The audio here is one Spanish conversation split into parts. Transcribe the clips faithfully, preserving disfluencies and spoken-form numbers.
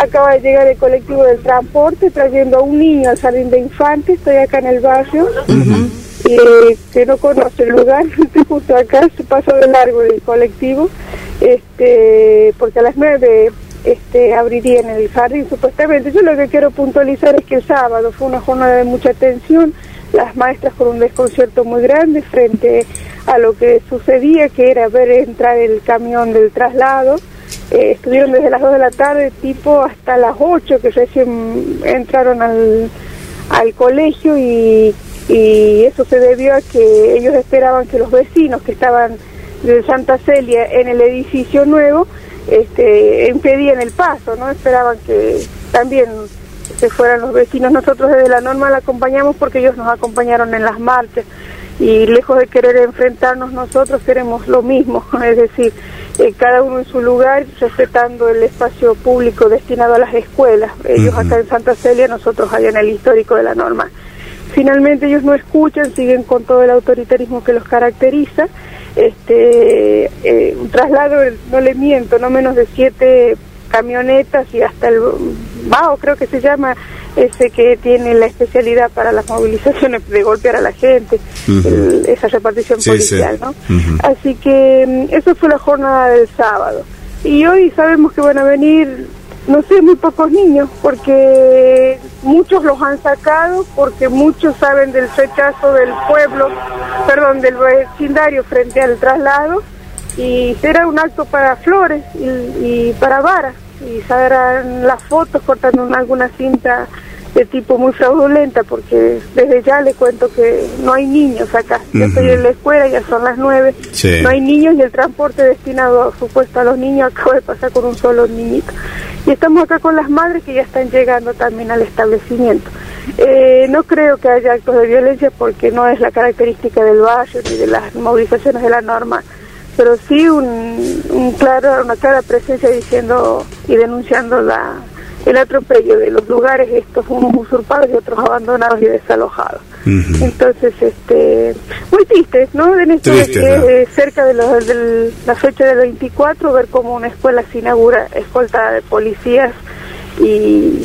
acaba de llegar el colectivo del transporte trayendo a un niño al jardín de infantes. Estoy acá en el barrio, uh-huh. eh, que no conoce el lugar, estoy justo acá, se pasó de largo el colectivo, este, porque a las nueve este, abrirían el jardín supuestamente. Yo lo que quiero puntualizar es que el sábado fue una jornada de mucha tensión, las maestras con un desconcierto muy grande frente a lo que sucedía, que era ver entrar el camión del traslado. Eh, estuvieron desde las dos de la tarde tipo hasta las ocho que recién entraron al, al colegio, y, y eso se debió a que ellos esperaban que los vecinos que estaban de Santa Celia en el edificio nuevo este, impedían el paso, ¿no? Esperaban que también se fueran los vecinos. Nosotros desde la normal acompañamos porque ellos nos acompañaron en las marchas, y lejos de querer enfrentarnos, nosotros queremos lo mismo, es decir, eh, cada uno en su lugar, respetando el espacio público destinado a las escuelas. Ellos uh-huh. acá en Santa Celia, nosotros allá en el histórico de la norma. Finalmente ellos no escuchan, siguen con todo el autoritarismo que los caracteriza. Este eh, un traslado, no le miento, no menos de siete camionetas y hasta el B A O, creo que se llama, ese que tiene la especialidad para las movilizaciones de golpear a la gente, uh-huh. el, esa repartición sí, policial, sí. ¿no? Uh-huh. Así que eso fue la jornada del sábado. Y hoy sabemos que van a venir, no sé, muy pocos niños, porque muchos los han sacado, porque muchos saben del rechazo del pueblo, perdón, del vecindario frente al traslado, y será un acto para Flores y, y para Vara, y sabrán las fotos cortando en alguna cinta de tipo muy fraudulenta, porque desde ya le cuento que no hay niños acá. Yo uh-huh. estoy en la escuela, ya son las nueve, sí. no hay niños, y el transporte destinado, supuesto, a los niños acaba de pasar con un solo niñito. Y estamos acá con las madres que ya están llegando también al establecimiento. Eh, no creo que haya actos de violencia, porque no es la característica del barrio ni de las movilizaciones de la norma, pero sí un, un claro, una clara presencia diciendo y denunciando la, el atropello de los lugares estos, unos usurpados y otros abandonados y desalojados. Uh-huh. Entonces, este, muy triste, ¿no? En esto triste, de, ¿no? Eh, cerca de, los, de la fecha del veinticuatro, ver cómo una escuela se inaugura escoltada de policías y...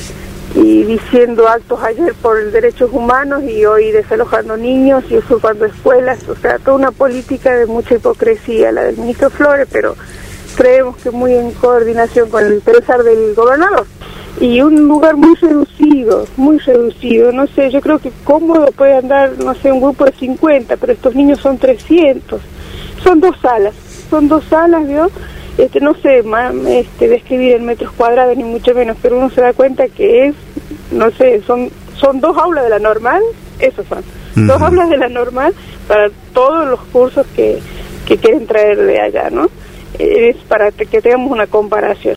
y diciendo actos ayer por derechos humanos y hoy desalojando niños y usurpando escuelas. O sea, toda una política de mucha hipocresía la del ministro Flores, pero creemos que muy en coordinación con el pensar del gobernador. Y un lugar muy reducido, muy reducido, no sé, yo creo que cómodo puede andar, no sé, un grupo de cincuenta, pero estos niños son trescientos. Son dos salas, son dos salas, ¿vio? Este, no sé este, describir en metros cuadrados ni mucho menos, pero uno se da cuenta que es, no sé, son son dos aulas de la normal, esos son, uh-huh. dos aulas de la normal para todos los cursos que, que quieren traer de allá, ¿no? Es para que tengamos una comparación.